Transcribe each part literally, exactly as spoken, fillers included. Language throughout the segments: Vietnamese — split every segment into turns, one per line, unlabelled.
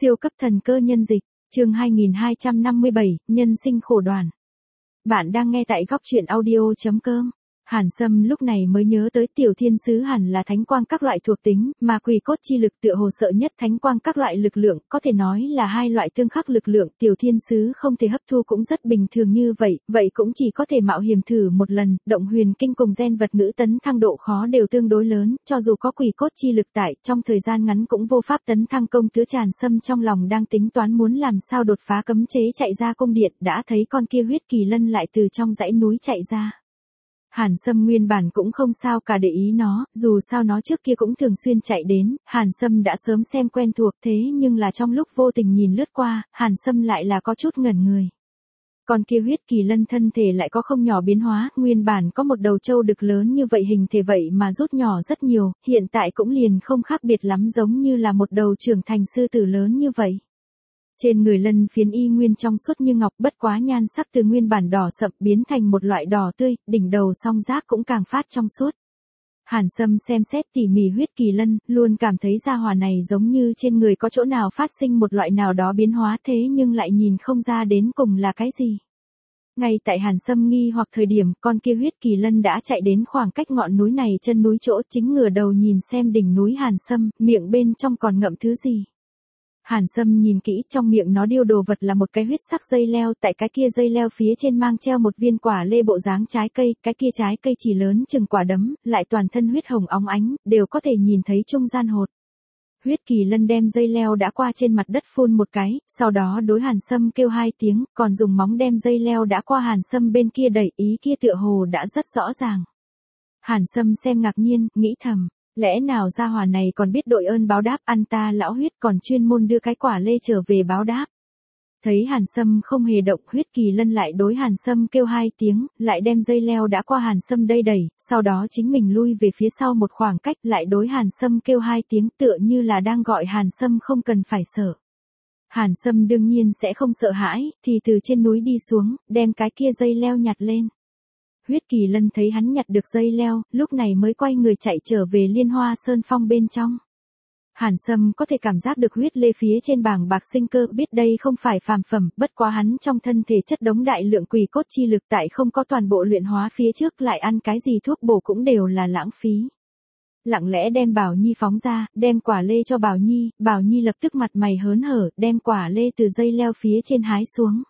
Siêu cấp thần cơ nhân dịch, chương hai nghìn hai trăm năm mươi bảy, nhân sinh khổ đoàn. Bạn đang nghe tại góc truyện audio chấm com. Hàn Sâm lúc này mới nhớ tới tiểu thiên sứ hẳn là thánh quang các loại thuộc tính, mà quỷ cốt chi lực tựa hồ sợ nhất thánh quang các loại lực lượng, có thể nói là hai loại tương khắc lực lượng, tiểu thiên sứ không thể hấp thu cũng rất bình thường như vậy, vậy cũng chỉ có thể mạo hiểm thử một lần, động huyền kinh cùng gen vật ngữ tấn thăng độ khó đều tương đối lớn, cho dù có quỷ cốt chi lực tại, trong thời gian ngắn cũng vô pháp tấn thăng. Công tứa Hàn Sâm trong lòng đang tính toán muốn làm sao đột phá cấm chế chạy ra cung điện, đã thấy con kia huyết kỳ lân lại từ trong dãy núi chạy ra. Hàn Sâm nguyên bản cũng không sao cả để ý nó, dù sao nó trước kia cũng thường xuyên chạy đến, Hàn Sâm đã sớm xem quen thuộc, thế nhưng là trong lúc vô tình nhìn lướt qua, Hàn Sâm lại là có chút ngẩn người. Còn kia huyết kỳ lân thân thể lại có không nhỏ biến hóa, nguyên bản có một đầu trâu đực lớn như vậy hình thể vậy mà rút nhỏ rất nhiều, hiện tại cũng liền không khác biệt lắm giống như là một đầu trưởng thành sư tử lớn như vậy. Trên người lân phiến y nguyên trong suốt như ngọc, bất quá nhan sắc từ nguyên bản đỏ sậm biến thành một loại đỏ tươi, đỉnh đầu song giác cũng càng phát trong suốt. Hàn Sâm xem xét tỉ mỉ huyết kỳ lân, luôn cảm thấy gia hỏa này giống như trên người có chỗ nào phát sinh một loại nào đó biến hóa, thế nhưng lại nhìn không ra đến cùng là cái gì. Ngay tại Hàn Sâm nghi hoặc thời điểm, con kia huyết kỳ lân đã chạy đến khoảng cách ngọn núi này chân núi chỗ, chính ngửa đầu nhìn xem đỉnh núi Hàn Sâm, miệng bên trong còn ngậm thứ gì. Hàn Sâm nhìn kỹ, trong miệng nó điêu đồ vật là một cái huyết sắc dây leo, tại cái kia dây leo phía trên mang treo một viên quả lê bộ dáng trái cây, cái kia trái cây chỉ lớn chừng quả đấm, lại toàn thân huyết hồng óng ánh, đều có thể nhìn thấy trung gian hột. Huyết kỳ lân đem dây leo đã qua trên mặt đất phun một cái, sau đó đối Hàn Sâm kêu hai tiếng, còn dùng móng đem dây leo đã qua Hàn Sâm bên kia đẩy, ý kia tựa hồ đã rất rõ ràng. Hàn Sâm xem ngạc nhiên, nghĩ thầm. Lẽ nào gia hỏa này còn biết đội ơn báo đáp, ăn ta lão huyết còn chuyên môn đưa cái quả lê trở về báo đáp. Thấy Hàn Sâm không hề động, huyết kỳ lân lại đối Hàn Sâm kêu hai tiếng, lại đem dây leo đã qua Hàn Sâm đây đẩy, sau đó chính mình lui về phía sau một khoảng cách, lại đối Hàn Sâm kêu hai tiếng, tựa như là đang gọi Hàn Sâm không cần phải sợ. Hàn Sâm đương nhiên sẽ không sợ hãi, thì từ trên núi đi xuống, đem cái kia dây leo nhặt lên. Huyết kỳ lân thấy hắn nhặt được dây leo, lúc này mới quay người chạy trở về Liên Hoa Sơn Phong bên trong. Hàn Sâm có thể cảm giác được huyết lê phía trên bảng bạc sinh cơ, biết đây không phải phàm phẩm, bất quá hắn trong thân thể chất đống đại lượng quỷ cốt chi lực, tại không có toàn bộ luyện hóa phía trước, lại ăn cái gì thuốc bổ cũng đều là lãng phí. Lặng lẽ đem Bảo Nhi phóng ra, đem quả lê cho Bảo Nhi, Bảo Nhi lập tức mặt mày hớn hở, đem quả lê từ dây leo phía trên hái xuống.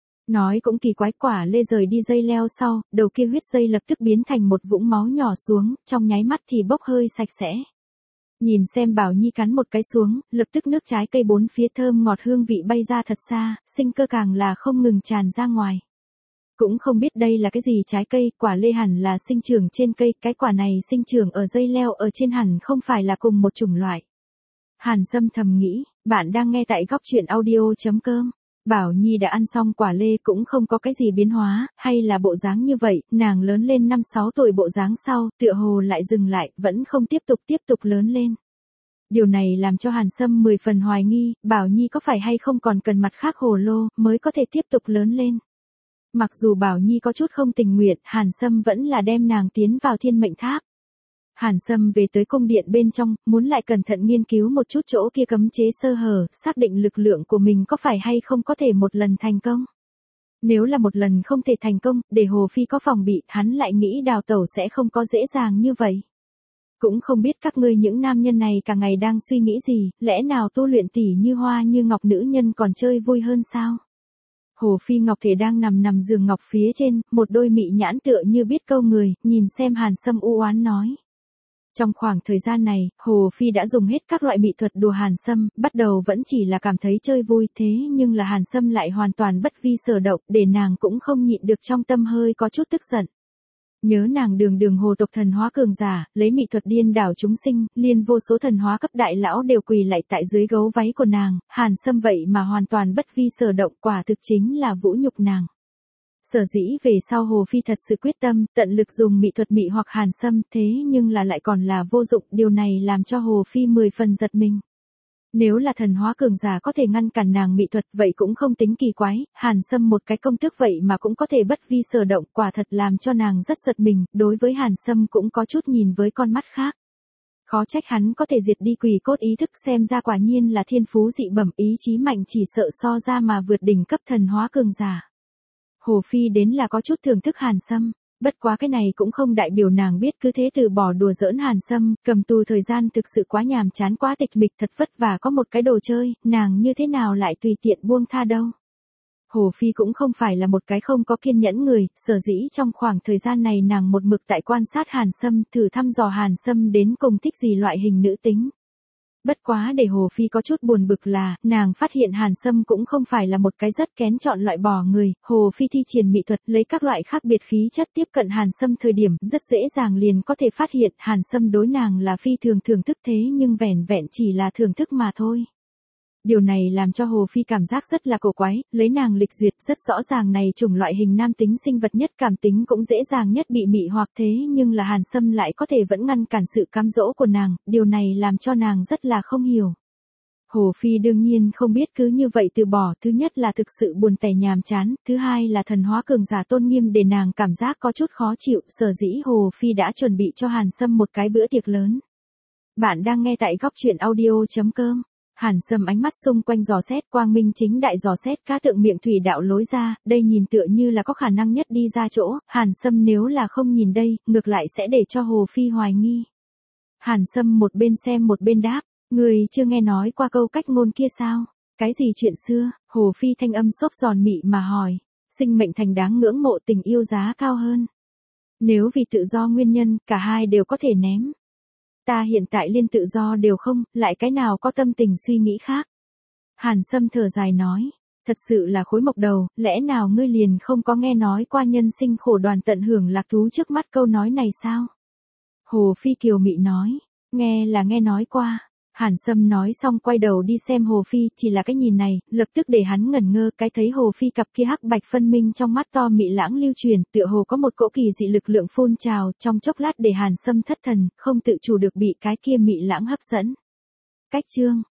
Nói cũng kỳ quái, quả lê rời đi dây leo sau, đầu kia huyết dây lập tức biến thành một vũng máu nhỏ xuống, trong nháy mắt thì bốc hơi sạch sẽ. Nhìn xem Bảo Nhi cắn một cái xuống, lập tức nước trái cây bốn phía thơm ngọt hương vị bay ra thật xa, sinh cơ càng là không ngừng tràn ra ngoài. Cũng không biết đây là cái gì trái cây, quả lê hẳn là sinh trưởng trên cây, cái quả này sinh trưởng ở dây leo ở trên hẳn không phải là cùng một chủng loại. Hàn Sâm thầm nghĩ, bạn đang nghe tại góc truyện audio chấm com. Bảo Nhi đã ăn xong quả lê cũng không có cái gì biến hóa, hay là bộ dáng như vậy, nàng lớn lên năm sáu tuổi bộ dáng sau, tựa hồ lại dừng lại, vẫn không tiếp tục tiếp tục lớn lên. Điều này làm cho Hàn Sâm mười phần hoài nghi, Bảo Nhi có phải hay không còn cần mặt khác hồ lô, mới có thể tiếp tục lớn lên. Mặc dù Bảo Nhi có chút không tình nguyện, Hàn Sâm vẫn là đem nàng tiến vào thiên mệnh tháp. Hàn Sâm về tới cung điện bên trong, muốn lại cẩn thận nghiên cứu một chút chỗ kia cấm chế sơ hở, xác định lực lượng của mình có phải hay không có thể một lần thành công. Nếu là một lần không thể thành công, để Hồ Phi có phòng bị, hắn lại nghĩ đào tẩu sẽ không có dễ dàng như vậy. Cũng không biết các ngươi những nam nhân này cả ngày đang suy nghĩ gì, lẽ nào tu luyện tỉ như hoa như ngọc nữ nhân còn chơi vui hơn sao? Hồ Phi Ngọc thể đang nằm nằm giường ngọc phía trên, một đôi mị nhãn tựa như biết câu người, nhìn xem Hàn Sâm u oán nói. Trong khoảng thời gian này, Hồ Phi đã dùng hết các loại mỹ thuật đùa Hàn Sâm, bắt đầu vẫn chỉ là cảm thấy chơi vui, thế nhưng là Hàn Sâm lại hoàn toàn bất vi sở động, để nàng cũng không nhịn được trong tâm hơi có chút tức giận. Nhớ nàng đường đường hồ tộc thần hóa cường giả, lấy mỹ thuật điên đảo chúng sinh, liên vô số thần hóa cấp đại lão đều quỳ lạy tại dưới gấu váy của nàng, Hàn Sâm vậy mà hoàn toàn bất vi sở động, quả thực chính là vũ nhục nàng. Sở dĩ về sau Hồ Phi thật sự quyết tâm, tận lực dùng mỹ thuật mị hoặc Hàn Sâm, thế nhưng là lại còn là vô dụng, điều này làm cho Hồ Phi mười phần giật mình. Nếu là thần hóa cường giả có thể ngăn cản nàng mỹ thuật, vậy cũng không tính kỳ quái, Hàn Sâm một cái công tước vậy mà cũng có thể bất vi sở động, quả thật làm cho nàng rất giật mình, đối với Hàn Sâm cũng có chút nhìn với con mắt khác. Khó trách hắn có thể diệt đi quỷ cốt ý thức, xem ra quả nhiên là thiên phú dị bẩm, ý chí mạnh chỉ sợ so ra mà vượt đỉnh cấp thần hóa cường giả. Hồ Phi đến là có chút thưởng thức Hàn Sâm, bất quá cái này cũng không đại biểu nàng biết cứ thế từ bỏ đùa giỡn Hàn Sâm, cầm tù thời gian thực sự quá nhàm chán quá tịch mịch, thật vất vả có một cái đồ chơi, nàng như thế nào lại tùy tiện buông tha đâu. Hồ Phi cũng không phải là một cái không có kiên nhẫn người, sở dĩ trong khoảng thời gian này nàng một mực tại quan sát Hàn Sâm, thử thăm dò Hàn Sâm đến cùng thích gì loại hình nữ tính. Bất quá để Hồ Phi có chút buồn bực là, nàng phát hiện Hàn Sâm cũng không phải là một cái rất kén chọn loại bỏ người, Hồ Phi thi triển mỹ thuật lấy các loại khác biệt khí chất tiếp cận Hàn Sâm thời điểm, rất dễ dàng liền có thể phát hiện Hàn Sâm đối nàng là phi thường thưởng thức, thế nhưng vẻn vẹn chỉ là thưởng thức mà thôi. Điều này làm cho Hồ Phi cảm giác rất là cổ quái, lấy nàng lịch duyệt rất rõ ràng này chủng loại hình nam tính sinh vật nhất cảm tính cũng dễ dàng nhất bị mị hoặc, thế nhưng là Hàn Sâm lại có thể vẫn ngăn cản sự cám dỗ của nàng, điều này làm cho nàng rất là không hiểu. Hồ Phi đương nhiên không biết cứ như vậy từ bỏ, thứ nhất là thực sự buồn tẻ nhàm chán, thứ hai là thần hóa cường giả tôn nghiêm để nàng cảm giác có chút khó chịu, sở dĩ Hồ Phi đã chuẩn bị cho Hàn Sâm một cái bữa tiệc lớn. Bạn đang nghe tại góc truyện audio chấm com. Hàn Sâm ánh mắt xung quanh dò xét, quang minh chính đại dò xét cá tượng miệng thủy đạo lối ra, đây nhìn tựa như là có khả năng nhất đi ra chỗ, Hàn Sâm nếu là không nhìn đây, ngược lại sẽ để cho Hồ Phi hoài nghi. Hàn Sâm một bên xem một bên đáp, người chưa nghe nói qua câu cách ngôn kia sao? Cái gì chuyện xưa? Hồ Phi thanh âm xốp giòn mị mà hỏi, sinh mệnh thành đáng ngưỡng mộ, tình yêu giá cao hơn. Nếu vì tự do nguyên nhân, cả hai đều có thể ném. Ta hiện tại liên tự do đều không, lại cái nào có tâm tình suy nghĩ khác. Hàn Sâm thở dài nói, thật sự là khối mộc đầu, lẽ nào ngươi liền không có nghe nói qua nhân sinh khổ đoàn tận hưởng lạc thú trước mắt câu nói này sao? Hồ Phi kiều mị nói, nghe là nghe nói qua. Hàn Sâm nói xong quay đầu đi xem Hồ Phi, chỉ là cái nhìn này, lập tức để hắn ngẩn ngơ, cái thấy Hồ Phi cặp kia hắc bạch phân minh trong mắt to mị lãng lưu truyền, tựa hồ có một cỗ kỳ dị lực lượng phun trào, trong chốc lát để Hàn Sâm thất thần, không tự chủ được bị cái kia mị lãng hấp dẫn. Cách chương